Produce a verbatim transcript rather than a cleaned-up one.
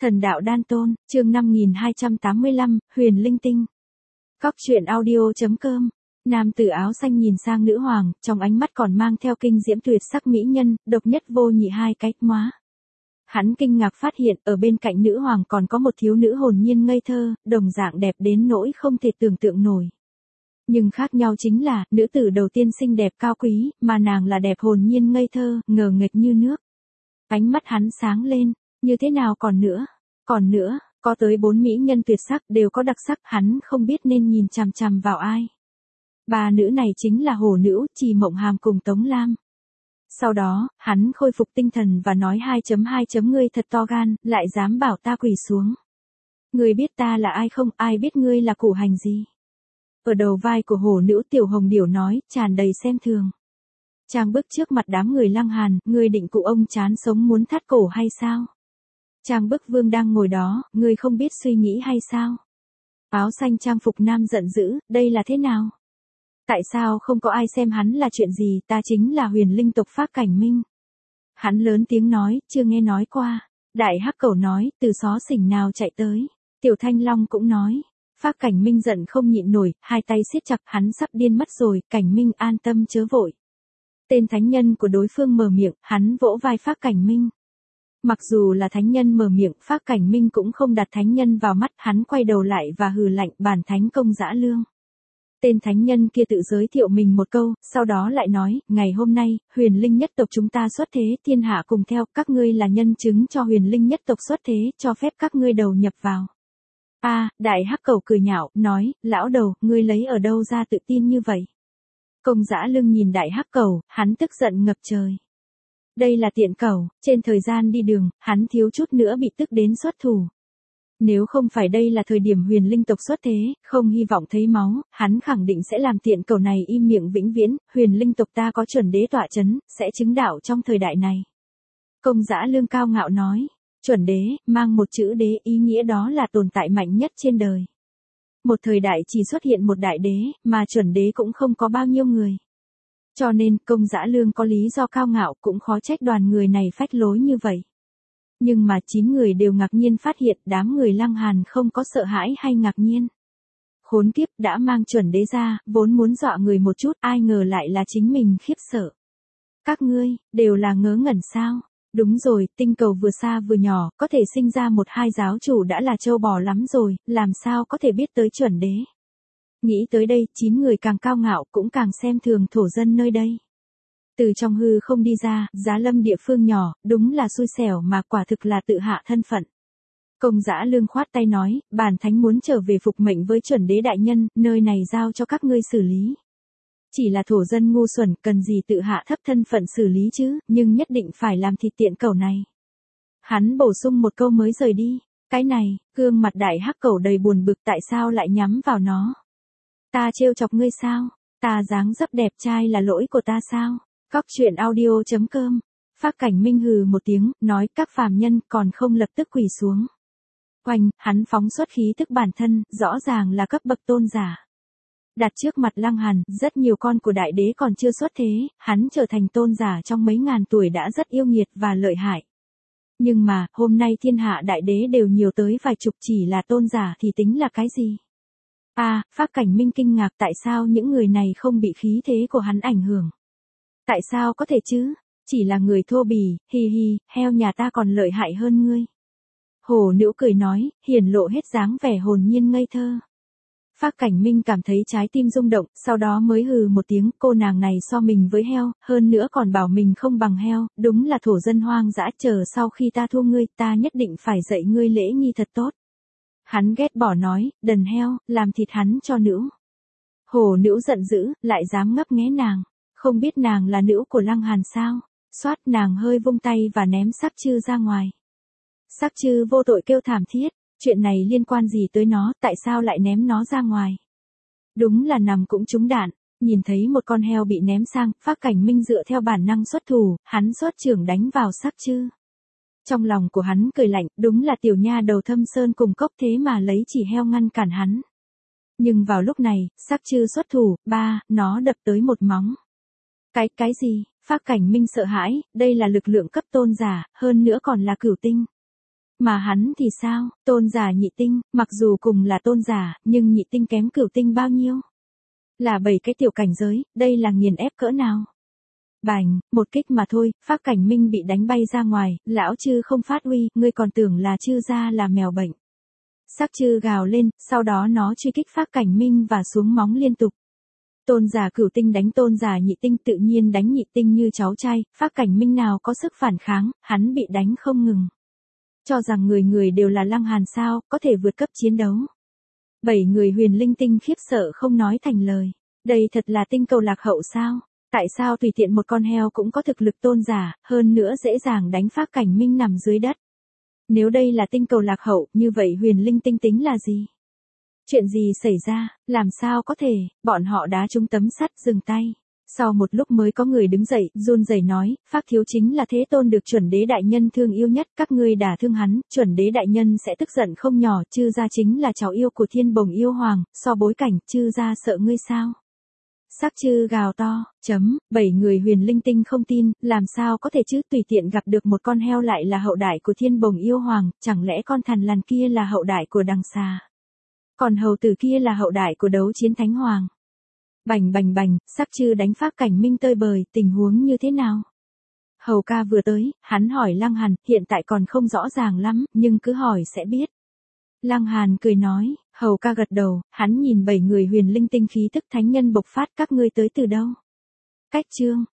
Thần đạo đan tôn, chương năm nghìn hai trăm tám mươi lăm, huyền linh tinh. Cóc truyện audio chấm com. Nam tử áo xanh nhìn sang nữ hoàng, trong ánh mắt còn mang theo kinh diễm tuyệt sắc mỹ nhân, độc nhất vô nhị hai cái móa. Hắn kinh ngạc phát hiện ở bên cạnh nữ hoàng còn có một thiếu nữ hồn nhiên ngây thơ, đồng dạng đẹp đến nỗi không thể tưởng tượng nổi. Nhưng khác nhau chính là, nữ tử đầu tiên xinh đẹp cao quý, mà nàng là đẹp hồn nhiên ngây thơ, ngờ nghệch như nước. Ánh mắt hắn sáng lên, như thế nào còn nữa, còn nữa, có tới bốn mỹ nhân tuyệt sắc đều có đặc sắc, hắn không biết nên nhìn chằm chằm vào ai. Ba nữ này chính là Hồ Nữ, Trì Mộng Hàm cùng Tống Lam. Sau đó, hắn khôi phục tinh thần và nói hai chấm hai chấm ngươi thật to gan, lại dám bảo ta quỳ xuống. Ngươi biết ta là ai không, ai biết ngươi là củ hành gì. Ở đầu vai của Hồ Nữ Tiểu Hồng Điểu nói, tràn đầy xem thường. Chàng bước trước mặt đám người Lăng Hàn, ngươi định cụ ông chán sống muốn thắt cổ hay sao? Trang bức vương đang ngồi đó, ngươi không biết suy nghĩ hay sao? Áo xanh trang phục nam giận dữ, đây là thế nào? Tại sao không có ai xem hắn là chuyện gì, ta chính là huyền linh tộc Phác Cảnh Minh. Hắn lớn tiếng nói, chưa nghe nói qua. Đại hắc cẩu nói, từ xó xỉnh nào chạy tới. Tiểu Thanh Long cũng nói. Phác Cảnh Minh giận không nhịn nổi, hai tay siết chặt, hắn sắp điên mất rồi, Cảnh Minh an tâm chớ vội. Tên thánh nhân của đối phương mở miệng, hắn vỗ vai Phác Cảnh Minh. Mặc dù là thánh nhân mở miệng, Phác Cảnh Minh cũng không đặt thánh nhân vào mắt, hắn quay đầu lại và hừ lạnh, bản thánh công dã lương. Tên thánh nhân kia tự giới thiệu mình một câu, sau đó lại nói, ngày hôm nay, huyền linh nhất tộc chúng ta xuất thế, thiên hạ cùng theo, các ngươi là nhân chứng cho huyền linh nhất tộc xuất thế, cho phép các ngươi đầu nhập vào. A, à, đại hắc cẩu cười nhạo, nói, lão đầu, ngươi lấy ở đâu ra tự tin như vậy? Công dã lương nhìn đại hắc cẩu, hắn tức giận ngập trời. Đây là tiện cẩu, trên thời gian đi đường, hắn thiếu chút nữa bị tức đến xuất thủ. Nếu không phải đây là thời điểm huyền linh tộc xuất thế, không hy vọng thấy máu, hắn khẳng định sẽ làm tiện cẩu này im miệng vĩnh viễn, huyền linh tộc ta có chuẩn đế tọa chấn, sẽ chứng đạo trong thời đại này. Công dã lương cao ngạo nói, chuẩn đế, mang một chữ đế ý nghĩa đó là tồn tại mạnh nhất trên đời. Một thời đại chỉ xuất hiện một đại đế, mà chuẩn đế cũng không có bao nhiêu người. Cho nên, công dã lương có lý do cao ngạo, cũng khó trách đoàn người này phách lối như vậy. Nhưng mà chín người đều ngạc nhiên phát hiện đám người Lăng Hàn không có sợ hãi hay ngạc nhiên. Khốn kiếp, đã mang chuẩn đế ra, vốn muốn dọa người một chút, ai ngờ lại là chính mình khiếp sợ. Các ngươi, đều là ngớ ngẩn sao? Đúng rồi, tinh cầu vừa xa vừa nhỏ, có thể sinh ra một hai giáo chủ đã là trâu bò lắm rồi, làm sao có thể biết tới chuẩn đế. Nghĩ tới đây, chín người càng cao ngạo cũng càng xem thường thổ dân nơi đây. Từ trong hư không đi ra, Giá Lâm địa phương nhỏ, đúng là xui xẻo mà quả thực là tự hạ thân phận. Công dã lương khoát tay nói, bản thánh muốn trở về phục mệnh với chuẩn đế đại nhân, nơi này giao cho các ngươi xử lý. Chỉ là thổ dân ngu xuẩn, cần gì tự hạ thấp thân phận xử lý chứ, nhưng nhất định phải làm thịt tiện cẩu này. Hắn bổ sung một câu mới rời đi, cái này, gương mặt đại hắc cẩu đầy buồn bực tại sao lại nhắm vào nó. Ta trêu chọc ngươi sao, ta dáng dấp đẹp trai là lỗi của ta sao? Cóc truyện audio chấm com. Phác Cảnh Minh hừ một tiếng, nói các phàm nhân còn không lập tức quỳ xuống. Oanh, hắn phóng xuất khí tức bản thân, rõ ràng là cấp bậc tôn giả. Đặt trước mặt Lăng Hàn, rất nhiều con của đại đế còn chưa xuất thế, hắn trở thành tôn giả trong mấy ngàn tuổi đã rất yêu nghiệt và lợi hại. Nhưng mà, hôm nay thiên hạ đại đế đều nhiều tới vài chục, chỉ là tôn giả thì tính là cái gì? A, à, Phác Cảnh Minh kinh ngạc tại sao những người này không bị khí thế của hắn ảnh hưởng. Tại sao có thể chứ? Chỉ là người thô bỉ, hi hi, heo nhà ta còn lợi hại hơn ngươi. Hồ Nữ cười nói, hiển lộ hết dáng vẻ hồn nhiên ngây thơ. Phác Cảnh Minh cảm thấy trái tim rung động, sau đó mới hừ một tiếng, cô nàng này so mình với heo, hơn nữa còn bảo mình không bằng heo, đúng là thổ dân hoang dã, chờ sau khi ta thua ngươi, ta nhất định phải dạy ngươi lễ nghi thật tốt. Hắn ghét bỏ nói, đần heo, làm thịt hắn cho nữ. Hồ Nữ giận dữ, lại dám ngấp nghé nàng. Không biết nàng là nữ của Lăng Hàn sao? Xoát, nàng hơi vung tay và ném Sắc Chư ra ngoài. Sắc Chư vô tội kêu thảm thiết, chuyện này liên quan gì tới nó, tại sao lại ném nó ra ngoài? Đúng là nằm cũng trúng đạn, nhìn thấy một con heo bị ném sang, Phác Cảnh Minh dựa theo bản năng xuất thủ, hắn xuất trưởng đánh vào Sắc Chư. Trong lòng của hắn cười lạnh, đúng là tiểu nha đầu Thâm Sơn cùng cốc thế mà lấy chỉ heo ngăn cản hắn. Nhưng vào lúc này, Sắc Chư xuất thủ, ba, nó đập tới một móng. Cái, cái gì? Phác Cảnh Minh sợ hãi, đây là lực lượng cấp tôn giả, hơn nữa còn là cửu tinh. Mà hắn thì sao, tôn giả nhị tinh, mặc dù cùng là tôn giả, nhưng nhị tinh kém cửu tinh bao nhiêu? Là bảy cái tiểu cảnh giới, đây là nghiền ép cỡ nào? Bành, một kích mà thôi, Phác Cảnh Minh bị đánh bay ra ngoài, lão chư không phát uy, ngươi còn tưởng là chư gia là mèo bệnh. Sắc chư gào lên, sau đó nó truy kích Phác Cảnh Minh và xuống móng liên tục. Tôn giả cửu tinh đánh tôn giả nhị tinh tự nhiên đánh nhị tinh như cháu trai, Phác Cảnh Minh nào có sức phản kháng, hắn bị đánh không ngừng. Cho rằng người người đều là Lăng Hàn sao, có thể vượt cấp chiến đấu. Bảy người huyền linh tinh khiếp sợ không nói thành lời. Đây thật là tinh cầu lạc hậu sao? Tại sao tùy tiện một con heo cũng có thực lực tôn giả, hơn nữa dễ dàng đánh Phác Cảnh Minh nằm dưới đất? Nếu đây là tinh cầu lạc hậu, như vậy huyền linh tinh tính là gì? Chuyện gì xảy ra, làm sao có thể, bọn họ đá trúng tấm sắt dừng tay. Sau một lúc mới có người đứng dậy, run rẩy nói, Phác thiếu chính là thế tôn được chuẩn đế đại nhân thương yêu nhất, các ngươi đả thương hắn, chuẩn đế đại nhân sẽ tức giận không nhỏ, chư gia chính là cháu yêu của thiên bồng yêu hoàng, so bối cảnh, chư gia sợ ngươi sao? Sắc chư gào to, chấm, bảy người huyền linh tinh không tin, làm sao có thể chứ, tùy tiện gặp được một con heo lại là hậu đại của thiên bồng yêu hoàng, chẳng lẽ con thằn lằn kia là hậu đại của đằng xà? Còn hầu tử kia là hậu đại của đấu chiến thánh hoàng. Bành bành bành, Sắc chư đánh Phác Cảnh Minh tơi bời, tình huống như thế nào? Hầu ca vừa tới, hắn hỏi Lăng Hàn, hiện tại còn không rõ ràng lắm, nhưng cứ hỏi sẽ biết. Lăng Hàn cười nói, hầu ca gật đầu, hắn nhìn bảy người huyền linh tinh khí tức thánh nhân bộc phát, các ngươi tới từ đâu? Cách chương,